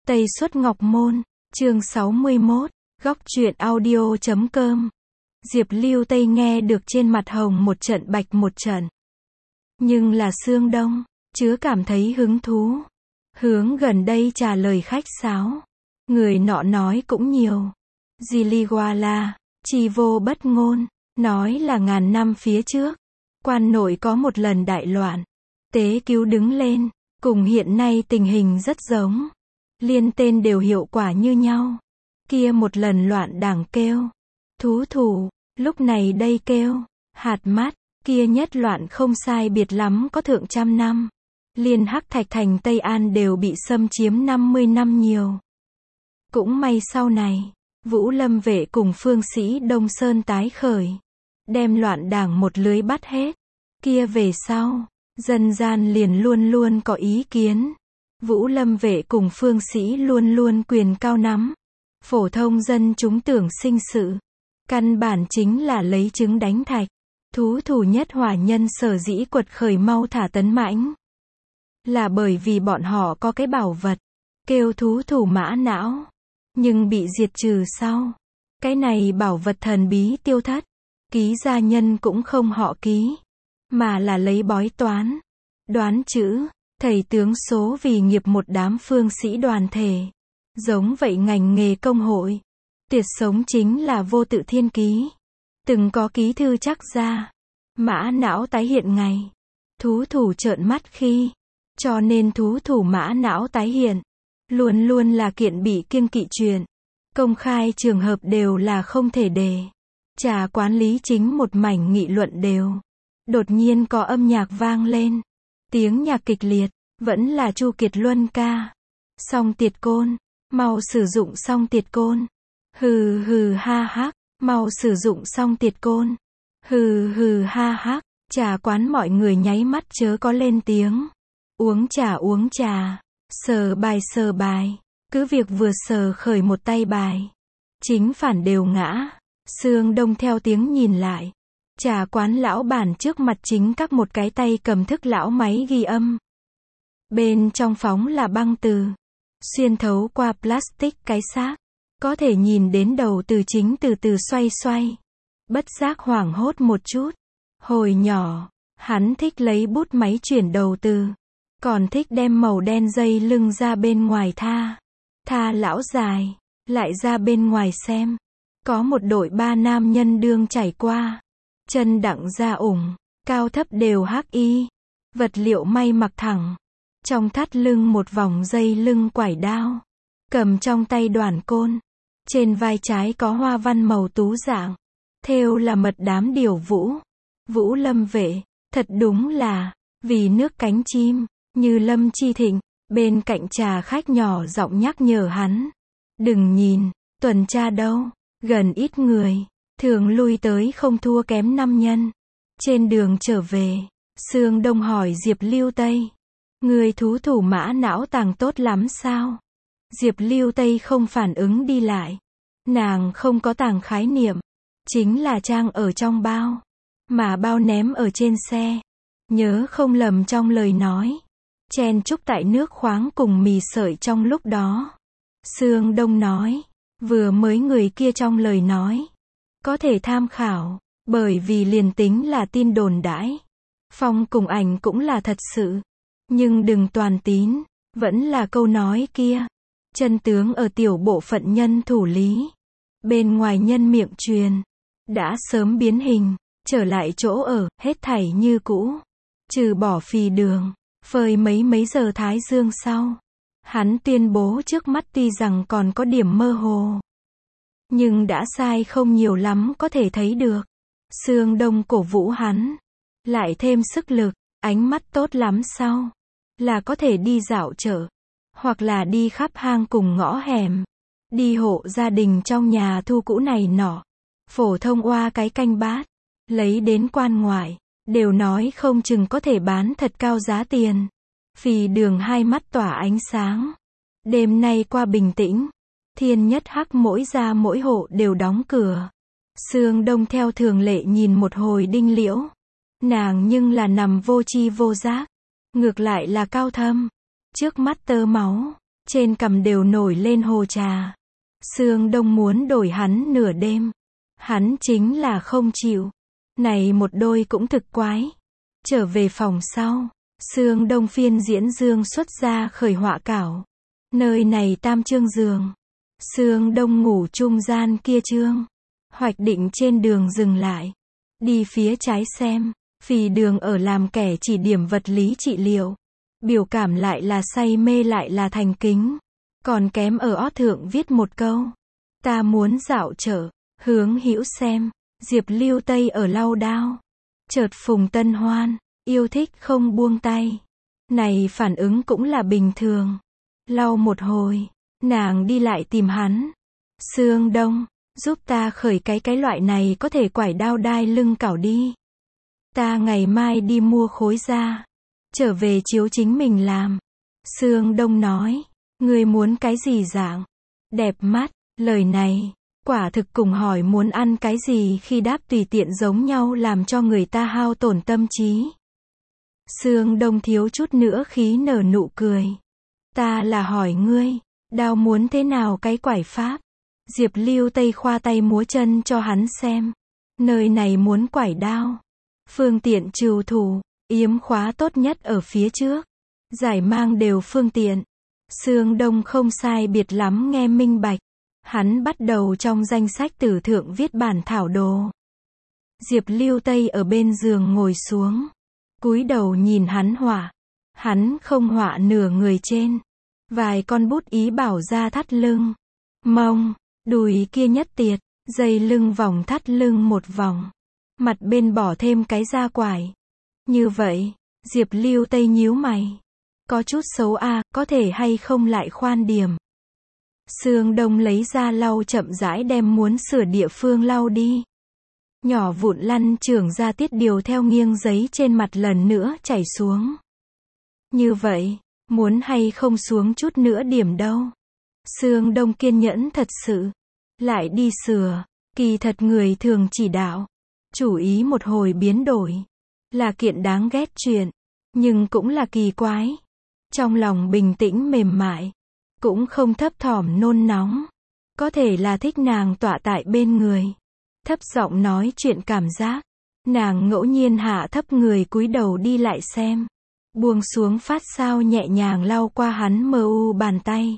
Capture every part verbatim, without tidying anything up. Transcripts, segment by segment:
Tây Xuất Ngọc Môn, chương sáu mươi mốt, góc truyện audio chấm com. Diệp Lưu Tây nghe được trên mặt hồng một trận bạch một trận. Nhưng là Sương Đông, chứa cảm thấy hứng thú. Hướng gần đây trả lời khách sáo. Người nọ nói cũng nhiều. Diliwala, chi vô bất ngôn, nói là ngàn năm phía trước. Quan nội có một lần đại loạn. Tế cứu đứng lên, cùng hiện nay tình hình rất giống. Liên tên đều hiệu quả như nhau. Kia một lần loạn đảng kêu. Thú thủ, lúc này đây kêu. Hạt mắt, kia nhất loạn không sai biệt lắm có thượng trăm năm. Liên Hắc Thạch thành Tây An đều bị xâm chiếm năm mươi năm nhiều. Cũng may sau này, Vũ Lâm vệ cùng phương sĩ Đông Sơn tái khởi. Đem loạn đảng một lưới bắt hết. Kia về sau, dân gian liền luôn luôn có ý kiến. Vũ Lâm vệ cùng phương sĩ luôn luôn quyền cao nắm. Phổ thông dân chúng tưởng sinh sự. Căn bản chính là lấy trứng đánh thạch. Thú thủ nhất hỏa nhân sở dĩ quật khởi mau thả tấn mãnh. Là bởi vì bọn họ có cái bảo vật. Kêu thú thủ mã não. Nhưng bị diệt trừ sau. Cái này bảo vật thần bí tiêu thất. Ký gia nhân cũng không họ ký. Mà là lấy bói toán. Đoán chữ. Thầy tướng số vì nghiệp một đám phương sĩ đoàn thể. Giống vậy ngành nghề công hội. Tuyệt sống chính là vô tự thiên ký. Từng có ký thư chắc ra. Mã não tái hiện ngày. Thú thủ trợn mắt khi. Cho nên thú thủ mã não tái hiện. Luôn luôn là kiện bị kiêng kỵ chuyện. Công khai trường hợp đều là không thể đề. Trà quán lý chính một mảnh nghị luận đều. Đột nhiên có âm nhạc vang lên. Tiếng nhạc kịch liệt. Vẫn là Chu Kiệt Luân ca. Song tiệt côn. Mau sử dụng song tiệt côn. Hừ hừ ha hắc. Mau sử dụng song tiệt côn. Hừ hừ ha hắc. Trà quán mọi người nháy mắt chớ có lên tiếng. Uống trà uống trà. Sờ bài sờ bài. Cứ việc vừa sờ khởi một tay bài. Chính phản đều ngã. Sương Đông theo tiếng nhìn lại. Trà quán lão bản trước mặt chính các một cái tay cầm thức lão máy ghi âm. Bên trong phóng là băng từ. Xuyên thấu qua plastic cái xác. Có thể nhìn đến đầu từ chính từ từ xoay xoay. Bất giác hoảng hốt một chút. Hồi nhỏ, hắn thích lấy bút máy chuyển đầu từ. Còn thích đem màu đen dây lưng ra bên ngoài tha. Tha lão dài. Lại ra bên ngoài xem. Có một đội ba nam nhân đương chảy qua. Chân đặng ra ủng. Cao thấp đều hắc y. Vật liệu may mặc thẳng. Trong thắt lưng một vòng dây lưng quải đao. Cầm trong tay đoàn côn. Trên vai trái có hoa văn màu tú dạng. Thêu là mật đám điều vũ. Vũ Lâm vệ. Thật đúng là. Vì nước cánh chim. Như Lâm Chi Thịnh. Bên cạnh trà khách nhỏ giọng nhắc nhở hắn. Đừng nhìn. Tuần tra đâu. Gần ít người. Thường lui tới không thua kém năm nhân. Trên đường trở về. Sương Đông hỏi Diệp Lưu Tây. Người thú thủ mã não tàng tốt lắm sao? Diệp Lưu Tây không phản ứng đi lại. Nàng không có tàng khái niệm. Chính là trang ở trong bao. Mà bao ném ở trên xe. Nhớ không lầm trong lời nói. Chen chúc tại nước khoáng cùng mì sợi trong lúc đó. Sương Đông nói. Vừa mới người kia trong lời nói. Có thể tham khảo. Bởi vì liền tính là tin đồn đãi. Phong cùng ảnh cũng là thật sự. Nhưng đừng toàn tín. Vẫn là câu nói kia. Chân tướng ở tiểu bộ phận nhân thủ lý. Bên ngoài nhân miệng truyền. Đã sớm biến hình. Trở lại chỗ ở. Hết thảy như cũ. Trừ bỏ phì đường. Phơi mấy mấy giờ thái dương sau. Hắn tuyên bố trước mắt tuy rằng còn có điểm mơ hồ. Nhưng đã sai không nhiều lắm có thể thấy được. Sương Đông cổ vũ hắn. Lại thêm sức lực. Ánh mắt tốt lắm sau. Là có thể đi dạo chợ. Hoặc là đi khắp hang cùng ngõ hẻm. Đi hộ gia đình trong nhà thu cũ này nọ. Phổ thông oa cái canh bát. Lấy đến quan ngoại. Đều nói không chừng có thể bán thật cao giá tiền. Phì đường hai mắt tỏa ánh sáng. Đêm nay qua bình tĩnh. Thiên nhất hắc mỗi gia mỗi hộ đều đóng cửa. Sương Đông theo thường lệ nhìn một hồi đinh liễu. Nàng nhưng là nằm vô chi vô giác. Ngược lại là cao thâm. Trước mắt tơ máu. trên cằm đều nổi lên hồ trà. Sương Đông muốn đổi hắn nửa đêm. Hắn chính là không chịu. Này một đôi cũng thực quái. Trở về phòng sau, Sương Đông phiên diễn dương xuất ra khởi họa cảo. Nơi này tam chương giường. Sương Đông ngủ trung gian kia chương. Hoạch định trên đường dừng lại. Đi phía trái xem. Phì Đường ở làm kẻ chỉ điểm vật lý trị liệu. Biểu cảm lại là say mê lại là thành kính. Còn kém ở ót thượng viết một câu. Ta muốn dạo chợ. Hướng hữu xem. Diệp Lưu Tây ở lau đao. Chợt Phùng Tân Hoan. Yêu thích không buông tay. Này phản ứng cũng là bình thường. Lau một hồi. Nàng đi lại tìm hắn. Sương Đông. Giúp ta khởi cái cái loại này có thể quải đao đai lưng cảo đi. Ta ngày mai đi mua khối ra. Trở về chiếu chính mình làm. Sương Đông nói. Ngươi muốn cái gì dạng? Đẹp mắt. Lời này. Quả thực cùng hỏi muốn ăn cái gì khi đáp tùy tiện giống nhau làm cho người ta hao tổn tâm trí. Sương Đông thiếu chút nữa khí nở nụ cười. Ta là hỏi ngươi. Đao muốn thế nào cái quải pháp? Diệp Lưu Tây khoa tay múa chân cho hắn xem. Nơi này muốn quải đao. Phương tiện trừ thủ. Yếm khóa tốt nhất ở phía trước. Giải mang đều phương tiện. Sương Đông không sai biệt lắm nghe minh bạch. Hắn bắt đầu trong danh sách tử thượng viết bản thảo đồ. Diệp Lưu Tây ở bên giường ngồi xuống. Cúi đầu nhìn hắn họa. Hắn không họa nửa người trên. Vài con bút ý bảo ra thắt lưng. Mông. Đùi kia nhất tiệt. Dây lưng vòng thắt lưng một vòng. Mặt bên bỏ thêm cái da quải. Như vậy. Diệp Lưu Tây nhíu mày. Có chút xấu a, có thể hay không lại khoan điểm. Sương Đông lấy ra lau chậm rãi đem muốn sửa địa phương lau đi. Nhỏ vụn lăn trưởng ra tiết điều theo nghiêng giấy trên mặt lần nữa chảy xuống. Như vậy, muốn hay không xuống chút nữa điểm đâu. Sương Đông kiên nhẫn thật sự. Lại đi sửa. Kỳ thật người thường chỉ đạo. Chủ ý một hồi biến đổi. Là kiện đáng ghét chuyện. Nhưng cũng là kỳ quái. Trong lòng bình tĩnh mềm mại. Cũng không thấp thỏm nôn nóng. Có thể là thích nàng tọa tại bên người. Thấp giọng nói chuyện cảm giác. Nàng ngẫu nhiên hạ thấp người cúi đầu đi lại xem. Buông xuống phát sao nhẹ nhàng lau qua hắn mờ u bàn tay.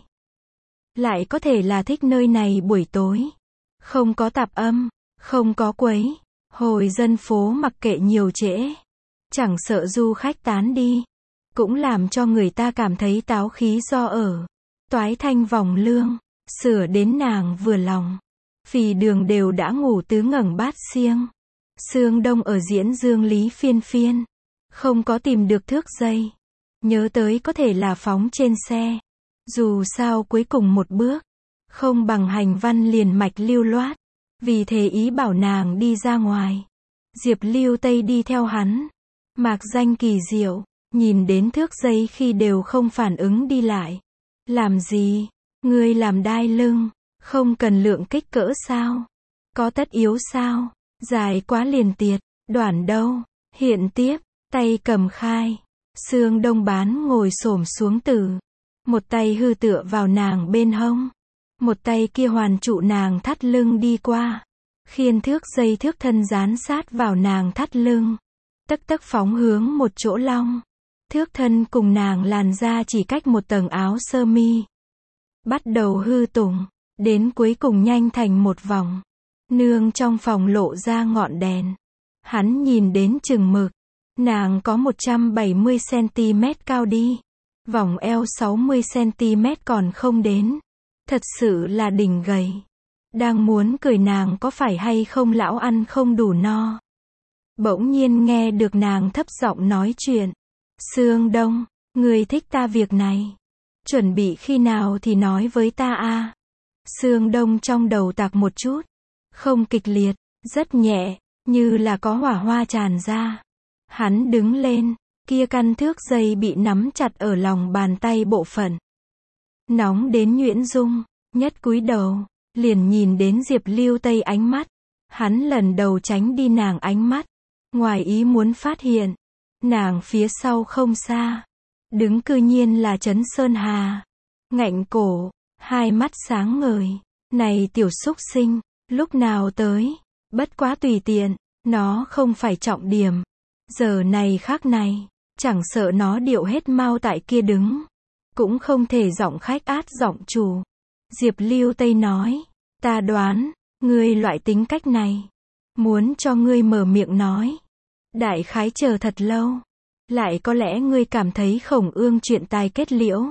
Lại có thể là thích nơi này buổi tối. Không có tạp âm. Không có quấy. Hồi dân phố mặc kệ nhiều trễ. Chẳng sợ du khách tán đi. Cũng làm cho người ta cảm thấy táo khí do ở. Toái thanh vòng lương. Sửa đến nàng vừa lòng. Phì Đường đều đã ngủ tứ ngẩng bát xiêng. Sương Đông ở diễn dương lý phiên phiên. Không có tìm được thước dây. Nhớ tới có thể là phóng trên xe. Dù sao cuối cùng một bước. Không bằng hành văn liền mạch lưu loát. Vì thế ý bảo nàng đi ra ngoài. Diệp Lưu Tây đi theo hắn. Mạc danh kỳ diệu. Nhìn đến thước dây khi đều không phản ứng đi lại. Làm gì? Ngươi làm đai lưng. Không cần lượng kích cỡ sao? Có tất yếu sao? Dài quá liền tiệt. Đoản đâu? Hiện tiếp. Tay cầm khai. Sương Đông bán ngồi xổm xuống từ. Một tay hư tựa vào nàng bên hông. Một tay kia hoàn trụ nàng thắt lưng đi qua. Khiên thước dây thước thân dán sát vào nàng thắt lưng. Tấc tấc phóng hướng một chỗ long. Thước thân cùng nàng làn da chỉ cách một tầng áo sơ mi. Bắt đầu hư tùng. Đến cuối cùng nhanh thành một vòng. Nương trong phòng lộ ra ngọn đèn. Hắn nhìn đến chừng mực. Nàng có một trăm bảy mươi xăng-ti-mét cao đi. Vòng eo sáu mươi xăng-ti-mét còn không đến. Thật sự là đỉnh gầy. Đang muốn cười nàng có phải hay không lão ăn không đủ no. Bỗng nhiên nghe được nàng thấp giọng nói chuyện. Sương Đông, người thích ta việc này. Chuẩn bị khi nào thì nói với ta a. Sương Đông trong đầu tạc một chút. Không kịch liệt, rất nhẹ, như là có hỏa hoa tràn ra. Hắn đứng lên, kia căn thước dây bị nắm chặt ở lòng bàn tay bộ phận. Nóng đến nhuyễn dung, nhất cúi đầu, liền nhìn đến Diệp Lưu Tây ánh mắt. Hắn lần đầu tránh đi nàng ánh mắt. Ngoài ý muốn phát hiện. Nàng phía sau không xa. Đứng cư nhiên là Trấn Sơn Hà. ngạnh cổ, hai mắt sáng ngời. Này tiểu súc sinh, lúc nào tới? Bất quá tùy tiện, nó không phải trọng điểm. Giờ này khác này, chẳng sợ nó điệu hết mau tại kia đứng. Cũng không thể giọng khách át giọng chủ. Diệp Lưu Tây nói, ta đoán, ngươi loại tính cách này. Muốn cho ngươi mở miệng nói. Đại khái chờ thật lâu. Lại có lẽ ngươi cảm thấy Khổng Ương chuyện tài kết liễu.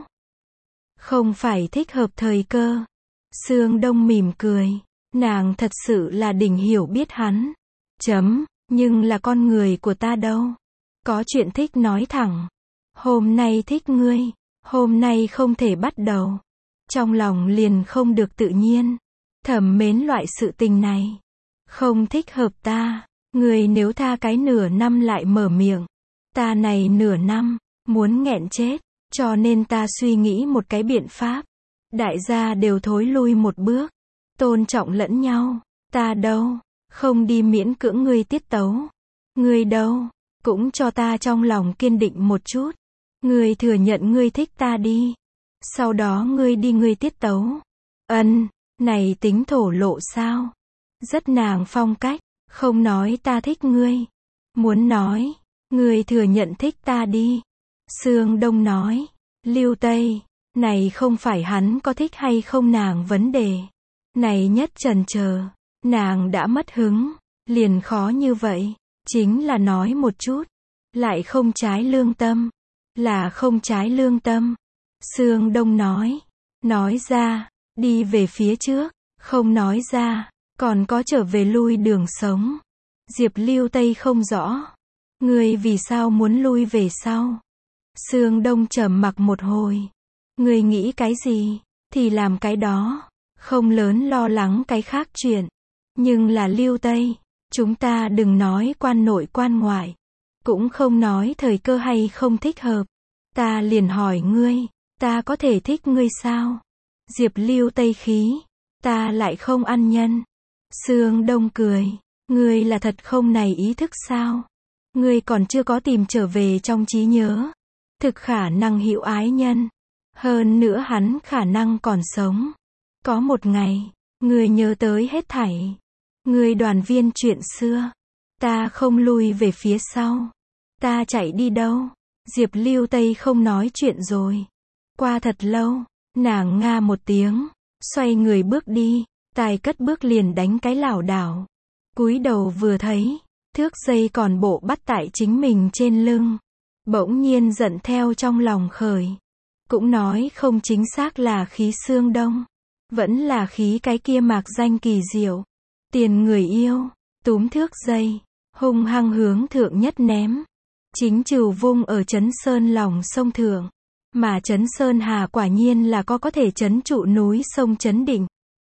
Không phải thích hợp thời cơ. Sương Đông mỉm cười. Nàng thật sự là đỉnh hiểu biết hắn. Chấm, nhưng là con người của ta đâu. Có chuyện thích nói thẳng. Hôm nay thích ngươi. Hôm nay không thể bắt đầu. Trong lòng liền không được tự nhiên. Thẩm mến loại sự tình này. Không thích hợp ta. Ngươi nếu tha cái nửa năm lại mở miệng. Ta này nửa năm, muốn nghẹn chết. Cho nên ta suy nghĩ một cái biện pháp. Đại gia đều thối lui một bước. Tôn trọng lẫn nhau. Ta đâu, không đi miễn cưỡng ngươi tiết tấu. Ngươi đâu, cũng cho ta trong lòng kiên định một chút. Ngươi thừa nhận ngươi thích ta đi. Sau đó ngươi đi ngươi tiết tấu. Ân, này tính thổ lộ sao? Rất nàng phong cách, không nói ta thích ngươi. Muốn nói, ngươi thừa nhận thích ta đi. Sương Đông nói, Lưu Tây, này không phải hắn có thích hay không nàng vấn đề. Này nhất chần chờ, nàng đã mất hứng, liền khó như vậy, chính là nói một chút, lại không trái lương tâm, là không trái lương tâm. Sương Đông nói, nói ra, đi về phía trước, không nói ra, còn có trở về lui đường sống. Diệp Lưu Tây không rõ, ngươi vì sao muốn lui về sau? Sương Đông trầm mặc một hồi, ngươi nghĩ cái gì, thì làm cái đó. Không lớn lo lắng cái khác chuyện. Nhưng là Lưu Tây, chúng ta đừng nói quan nội quan ngoại. Cũng không nói thời cơ hay không thích hợp. Ta liền hỏi ngươi, ta có thể thích ngươi sao? Diệp Lưu Tây khí, ta lại không ăn nhân. Sương Đông cười, ngươi là thật không này ý thức sao? Ngươi còn chưa có tìm trở về trong trí nhớ. Thực khả năng hữu ái nhân. Hơn nữa hắn khả năng còn sống. Có một ngày, người nhớ tới hết thảy. Người đoàn viên chuyện xưa. Ta không lui về phía sau. Ta chạy đi đâu? Diệp Lưu Tây không nói chuyện rồi. Qua thật lâu, nàng nga một tiếng, xoay người bước đi, tài cất bước liền đánh cái lảo đảo. Cúi đầu vừa thấy, thước dây còn bộ bắt tại chính mình trên lưng. Bỗng nhiên giận theo trong lòng khởi. Cũng nói không chính xác là khí Sương Đông. Vẫn là khí cái kia mạc danh kỳ diệu. Tiền người yêu, túm thước dây, hung hăng hướng thượng nhất ném. Chính trừ vung ở Trấn Sơn lòng sông thượng. Mà Trấn Sơn Hà quả nhiên là có có thể trấn trụ núi sông Trấn Định.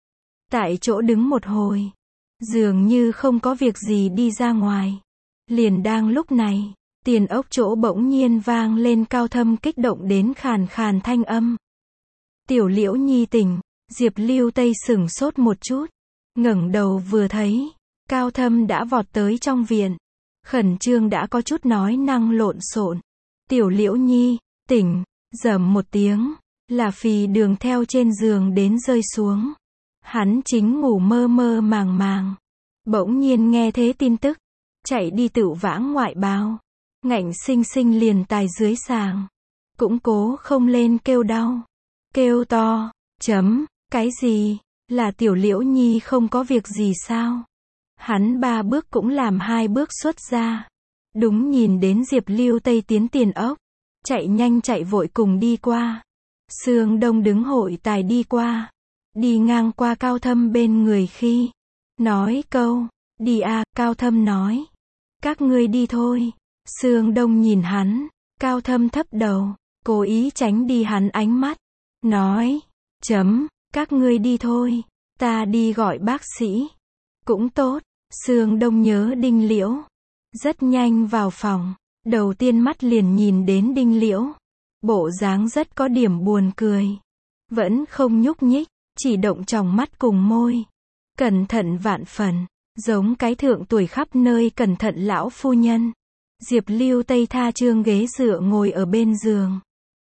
Tại chỗ đứng một hồi. Dường như không có việc gì đi ra ngoài. Liền đang lúc này, tiền ốc chỗ bỗng nhiên vang lên cao thâm kích động đến khàn khàn thanh âm. Tiểu Liễu Nhi tỉnh. Diệp Lưu Tây sửng sốt một chút, ngẩng đầu vừa thấy, Cao Thâm đã vọt tới trong viện, khẩn trương đã có chút nói năng lộn xộn. Tiểu Liễu Nhi, tỉnh, rầm một tiếng, là Phì Đường theo trên giường đến rơi xuống. Hắn chính ngủ mơ mơ màng màng, bỗng nhiên nghe thế tin tức, chạy đi tựu vãng ngoại báo, ngạnh sinh sinh liền tài dưới sàng, cũng cố không lên kêu đau, kêu to, chấm. Cái gì? Là Tiểu Liễu Nhi không có việc gì sao? Hắn ba bước cũng làm hai bước xuất ra. Đúng nhìn đến Diệp Lưu Tây tiến tiền ốc. Chạy nhanh chạy vội cùng đi qua. Sương Đông đứng hội tài đi qua. Đi ngang qua Cao Thâm bên người khi. Nói câu, đi à, Cao Thâm nói. Các ngươi đi thôi. Sương Đông nhìn hắn. Cao Thâm thấp đầu. Cố ý tránh đi hắn ánh mắt. Nói, chấm. Các ngươi đi thôi, ta đi gọi bác sĩ. Cũng tốt, Sương Đông nhớ Đinh Liễu. Rất nhanh vào phòng, đầu tiên mắt liền nhìn đến Đinh Liễu. Bộ dáng rất có điểm buồn cười. Vẫn không nhúc nhích, chỉ động tròng mắt cùng môi. Cẩn thận vạn phần, giống cái thượng tuổi khắp nơi cẩn thận lão phu nhân. Diệp Lưu Tây tha trương ghế dựa ngồi ở bên giường.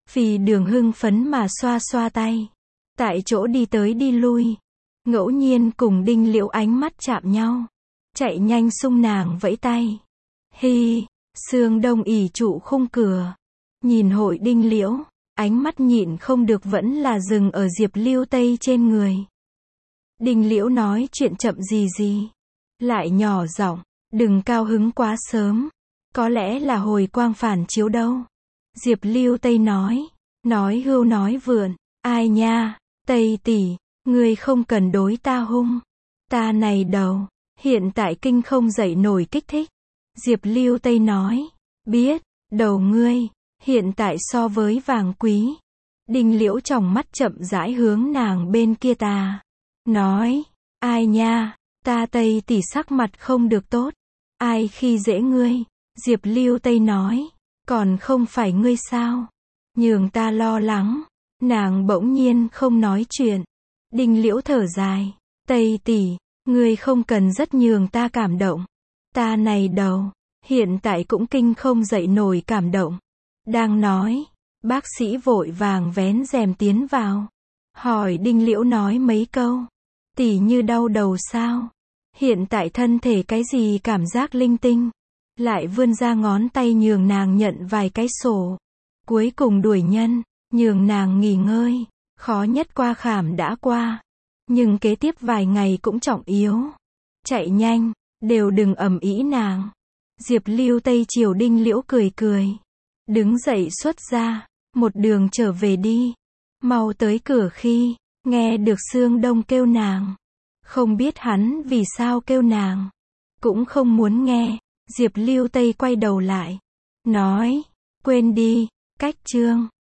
Phi Đường hưng phấn mà xoa xoa tay. Tại chỗ đi tới đi lui. Ngẫu nhiên cùng Đinh Liễu ánh mắt chạm nhau. Chạy nhanh xung nàng vẫy tay. Hi, Sương Đông ỉ trụ khung cửa. Nhìn hội Đinh Liễu, ánh mắt nhịn không được vẫn là dừng ở Diệp Lưu Tây trên người. Đinh Liễu nói chuyện chậm gì gì. Lại nhỏ giọng, đừng cao hứng quá sớm. Có lẽ là hồi quang phản chiếu đâu. Diệp Lưu Tây nói. Nói hưu nói vượn. Ai nha, Tây tỷ, ngươi không cần đối ta hung. Ta này đầu, hiện tại kinh không dậy nổi kích thích. Diệp Lưu Tây nói. Biết, đầu ngươi, hiện tại so với vàng quý. Đinh Liễu tròng mắt chậm rãi hướng nàng bên kia ta. Nói. Ai nha, ta Tây tỷ sắc mặt không được tốt. Ai khi dễ ngươi? Diệp Lưu Tây nói. Còn không phải ngươi sao? Nhường ta lo lắng. Nàng bỗng nhiên không nói chuyện. Đinh Liễu thở dài. Tây tỷ, ngươi không cần rất nhường ta cảm động. Ta này đầu, hiện tại cũng kinh không dậy nổi cảm động. Đang nói, bác sĩ vội vàng vén rèm tiến vào. Hỏi Đinh Liễu nói mấy câu. Tỷ như đau đầu sao? Hiện tại thân thể cái gì cảm giác linh tinh. Lại vươn ra ngón tay nhường nàng nhận vài cái sổ. Cuối cùng đuổi nhân, nhường nàng nghỉ ngơi. Khó nhất qua khảm đã qua. Nhưng kế tiếp vài ngày cũng trọng yếu. Chạy nhanh, đều đừng ầm ĩ nàng. Diệp Lưu Tây chiều Đinh Liễu cười cười. Đứng dậy xuất ra, một đường trở về đi. Mau tới cửa khi, nghe được Sương Đông kêu nàng. Không biết hắn vì sao kêu nàng. Cũng không muốn nghe. Diệp Lưu Tây quay đầu lại. Nói, quên đi, cách chương.